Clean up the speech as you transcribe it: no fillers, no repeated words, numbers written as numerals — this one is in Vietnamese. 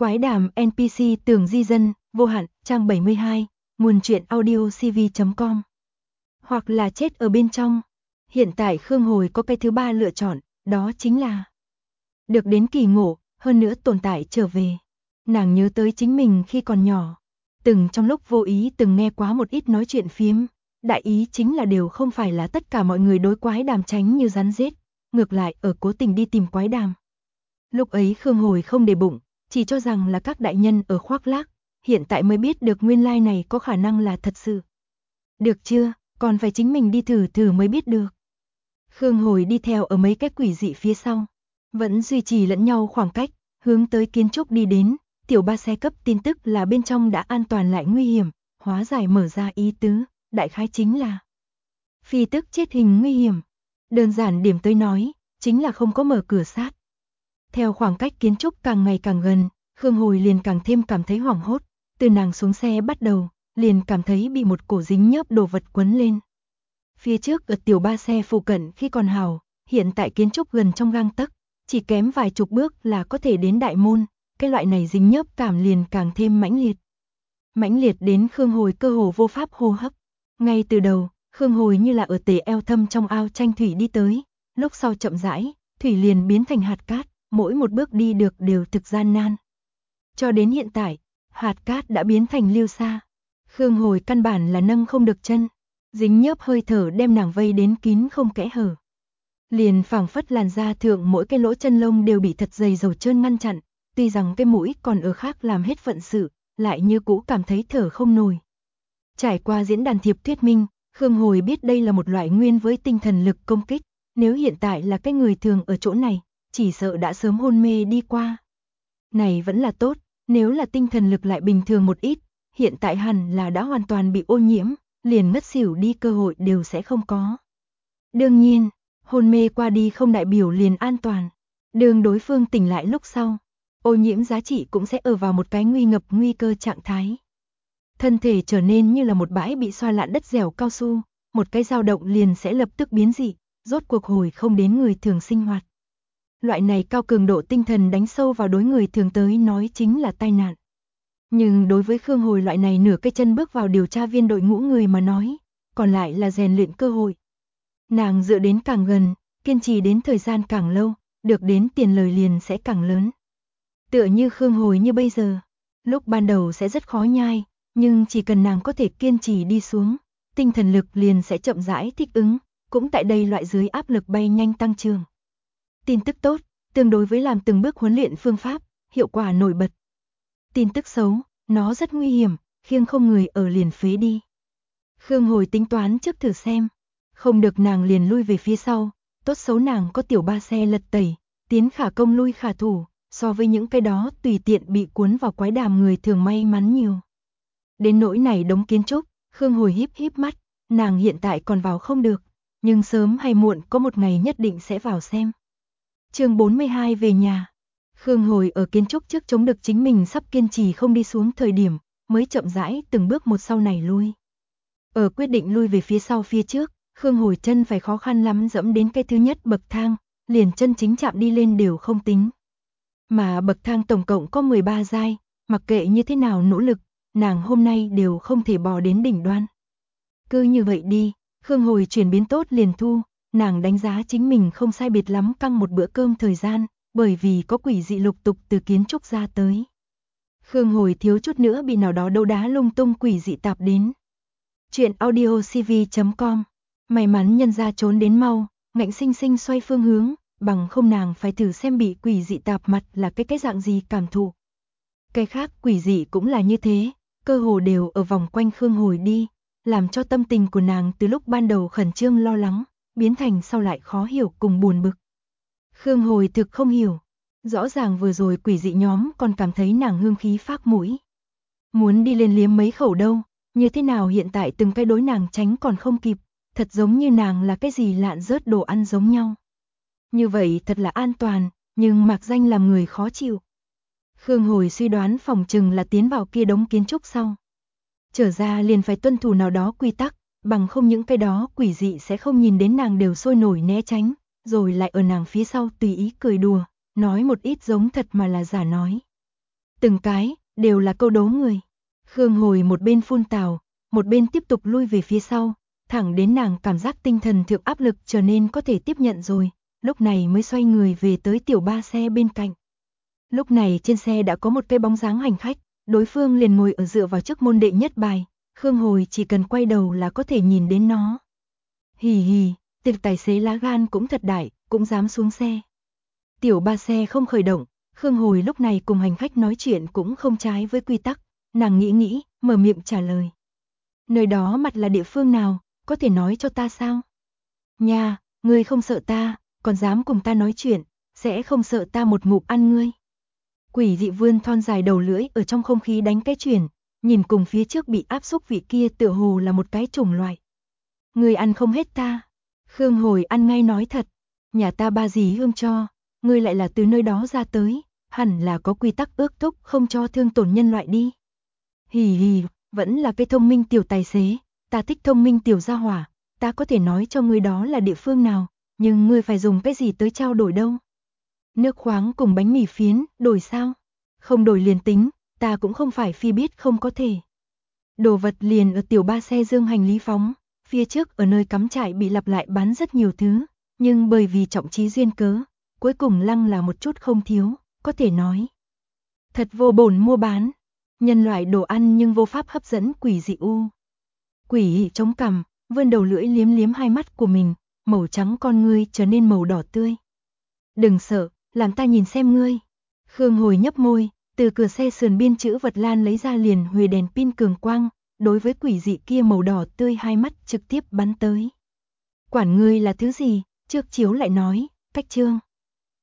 Quái đàm NPC Tường Di Dân, vô hạn, trang 72, nguồn truyện audio cv.com. Hoặc là chết ở bên trong. Hiện tại Khương Hồi có cái thứ ba lựa chọn, đó chính là được đến kỳ ngộ, hơn nữa tồn tại trở về. Nàng nhớ tới chính mình khi còn nhỏ, từng trong lúc vô ý từng nghe quá một ít nói chuyện phiếm, đại ý chính là đều không phải là tất cả mọi người đối quái đàm tránh như rắn rết, ngược lại ở cố tình đi tìm quái đàm. Lúc ấy Khương Hồi không để bụng, chỉ cho rằng là các đại nhân ở khoác lác, hiện tại mới biết được nguyên lai này có khả năng là thật sự. Được chưa, còn phải chính mình đi thử thử mới biết được. Khương Hồi đi theo ở mấy cái quỷ dị phía sau, vẫn duy trì lẫn nhau khoảng cách, hướng tới kiến trúc đi đến, tiểu ba xe cấp tin tức là bên trong đã an toàn lại nguy hiểm, hóa giải mở ra ý tứ, đại khái chính là phi tức chết hình nguy hiểm. Đơn giản điểm tới nói, chính là không có mở cửa sát. Theo khoảng cách kiến trúc càng ngày càng gần, Khương Hồi liền càng thêm cảm thấy hoảng hốt, từ nàng xuống xe bắt đầu, liền cảm thấy bị một cổ dính nhớp đồ vật quấn lên. Phía trước ở tiểu ba xe phụ cận khi còn hào, hiện tại kiến trúc gần trong gang tấc, chỉ kém vài chục bước là có thể đến đại môn, cái loại này dính nhớp cảm liền càng thêm mãnh liệt. Mãnh liệt đến Khương Hồi cơ hồ vô pháp hô hấp. Ngay từ đầu, Khương Hồi như là ở tề eo thâm trong ao tranh thủy đi tới, lúc sau chậm rãi, thủy liền biến thành hạt cát, mỗi một bước đi được đều thực gian nan. Cho đến hiện tại, hạt cát đã biến thành lưu sa. Khương Hồi căn bản là nâng không được chân, dính nhớp hơi thở đem nàng vây đến kín không kẽ hở. Liền phảng phất làn da thượng mỗi cái lỗ chân lông đều bị thật dày dầu trơn ngăn chặn, tuy rằng cái mũi còn ở khác làm hết phận sự, lại như cũ cảm thấy thở không nổi. Trải qua diễn đàn thiệp thuyết minh, Khương Hồi biết đây là một loại nguyên với tinh thần lực công kích, nếu hiện tại là cái người thường ở chỗ này, chỉ sợ đã sớm hôn mê đi qua. Này vẫn là tốt, nếu là tinh thần lực lại bình thường một ít, hiện tại hẳn là đã hoàn toàn bị ô nhiễm, liền ngất xỉu đi cơ hội đều sẽ không có. Đương nhiên, hôn mê qua đi không đại biểu liền an toàn. Đường đối phương tỉnh lại lúc sau, ô nhiễm giá trị cũng sẽ ở vào một cái nguy ngập nguy cơ trạng thái. Thân thể trở nên như là một bãi bị xoa lạn đất dẻo cao su, một cái dao động liền sẽ lập tức biến dị, rốt cuộc hồi không đến người thường sinh hoạt. Loại này cao cường độ tinh thần đánh sâu vào đối người thường tới nói chính là tai nạn. Nhưng đối với Khương Hồi loại này nửa cái chân bước vào điều tra viên đội ngũ người mà nói, còn lại là rèn luyện cơ hội. Nàng dựa đến càng gần, kiên trì đến thời gian càng lâu, được đến tiền lời liền sẽ càng lớn. Tựa như Khương Hồi như bây giờ, lúc ban đầu sẽ rất khó nhai, nhưng chỉ cần nàng có thể kiên trì đi xuống, tinh thần lực liền sẽ chậm rãi thích ứng, cũng tại đây loại dưới áp lực bay nhanh tăng trưởng. Tin tức tốt, tương đối với làm từng bước huấn luyện phương pháp, hiệu quả nổi bật. Tin tức xấu, nó rất nguy hiểm, khiêng không người ở liền phế đi. Khương Hồi tính toán trước thử xem, không được nàng liền lui về phía sau, tốt xấu nàng có tiểu ba xe lật tẩy, tiến khả công lui khả thủ, so với những cái đó tùy tiện bị cuốn vào quái đàm người thường may mắn nhiều. Đến nỗi này đống kiến trúc, Khương Hồi híp híp mắt, nàng hiện tại còn vào không được, nhưng sớm hay muộn có một ngày nhất định sẽ vào xem. Chương 42 về nhà. Khương Hồi ở kiến trúc trước chống được chính mình sắp kiên trì không đi xuống thời điểm, mới chậm rãi từng bước một sau này lui. Ở quyết định lui về phía sau phía trước, Khương Hồi chân phải khó khăn lắm dẫm đến cái thứ nhất bậc thang, liền chân chính chạm đi lên đều không tính. Mà bậc thang tổng cộng có 13 giai, mặc kệ như thế nào nỗ lực, nàng hôm nay đều không thể bò đến đỉnh đoan. Cứ như vậy đi, Khương Hồi chuyển biến tốt liền thu, nàng đánh giá chính mình không sai biệt lắm căng một bữa cơm thời gian, bởi vì có quỷ dị lục tục từ kiến trúc ra tới. Khương Hồi thiếu chút nữa bị nào đó đấu đá lung tung quỷ dị tạp đến. Chuyện audio cv.com. May mắn nhân ra trốn đến mau, ngạnh sinh sinh xoay phương hướng, bằng không nàng phải thử xem bị quỷ dị tạp mặt là cái dạng gì cảm thụ. Cái khác quỷ dị cũng là như thế, cơ hồ đều ở vòng quanh Khương Hồi đi, làm cho tâm tình của nàng từ lúc ban đầu khẩn trương lo lắng, biến thành sau lại khó hiểu cùng buồn bực. Khương Hồi thực không hiểu, rõ ràng vừa rồi quỷ dị nhóm còn cảm thấy nàng hương khí phác mũi. Muốn đi lên liếm mấy khẩu đâu, như thế nào hiện tại từng cái đối nàng tránh còn không kịp, thật giống như nàng là cái gì lạn rớt đồ ăn giống nhau. Như vậy thật là an toàn, nhưng mạc danh làm người khó chịu. Khương Hồi suy đoán phòng chừng là tiến vào kia đống kiến trúc sau. Trở ra liền phải tuân thủ nào đó quy tắc, bằng không những cái đó quỷ dị sẽ không nhìn đến nàng đều sôi nổi né tránh, rồi lại ở nàng phía sau tùy ý cười đùa, nói một ít giống thật mà là giả nói. từng cái, đều là câu đố người. Khương Hồi một bên phun tào, một bên tiếp tục lui về phía sau, thẳng đến nàng cảm giác tinh thần thượng áp lực trở nên có thể tiếp nhận rồi, lúc này mới xoay người về tới tiểu ba xe bên cạnh. Lúc này trên xe đã có một cái bóng dáng hành khách, đối phương liền ngồi ở dựa vào trước môn đệ nhất bài, Khương Hồi chỉ cần quay đầu là có thể nhìn đến nó. Hì hì, tiệc tài xế lá gan cũng thật đại, cũng dám xuống xe. Tiểu ba xe không khởi động, Khương Hồi lúc này cùng hành khách nói chuyện cũng không trái với quy tắc, nàng nghĩ, mở miệng trả lời. Nơi đó mặt là địa phương nào, có thể nói cho ta sao? Nha, ngươi không sợ ta, còn dám cùng ta nói chuyện, sẽ không sợ ta một ngụm ăn ngươi. Quỷ dị vươn thon dài đầu lưỡi ở trong không khí đánh cái chuyển, nhìn cùng phía trước bị áp xúc vị kia tựa hồ là một cái chủng loại. Ngươi ăn không hết ta. Khương Hồi ăn ngay nói thật, nhà ta ba dì hương cho, ngươi lại là từ nơi đó ra tới, hẳn là có quy tắc ước thúc không cho thương tổn nhân loại đi. Hì hì, vẫn là cái thông minh tiểu tài xế, ta thích thông minh tiểu gia hỏa, ta có thể nói cho ngươi đó là địa phương nào, nhưng ngươi phải dùng cái gì tới trao đổi đâu. Nước khoáng cùng bánh mì phiến, đổi sao? Không đổi liền tính, ta cũng không phải phi biết không có thể. Đồ vật liền ở tiểu ba xe dương hành lý phóng, phía trước ở nơi cắm trại bị lặp lại bán rất nhiều thứ, nhưng bởi vì trọng trí duyên cớ, cuối cùng lăng là một chút không thiếu, có thể nói. Thật vô bổn mua bán, nhân loại đồ ăn nhưng vô pháp hấp dẫn quỷ dị u. Quỷ chống cằm, vươn đầu lưỡi liếm liếm hai mắt của mình, màu trắng con ngươi trở nên màu đỏ tươi. Đừng sợ, làm ta nhìn xem ngươi. Khương Hồi nhấp môi, từ cửa xe sườn biên chữ vật lan lấy ra liền huề đèn pin cường quang, đối với quỷ dị kia màu đỏ tươi hai mắt trực tiếp bắn tới. Quản ngươi là thứ gì, trước chiếu lại nói, cách chương.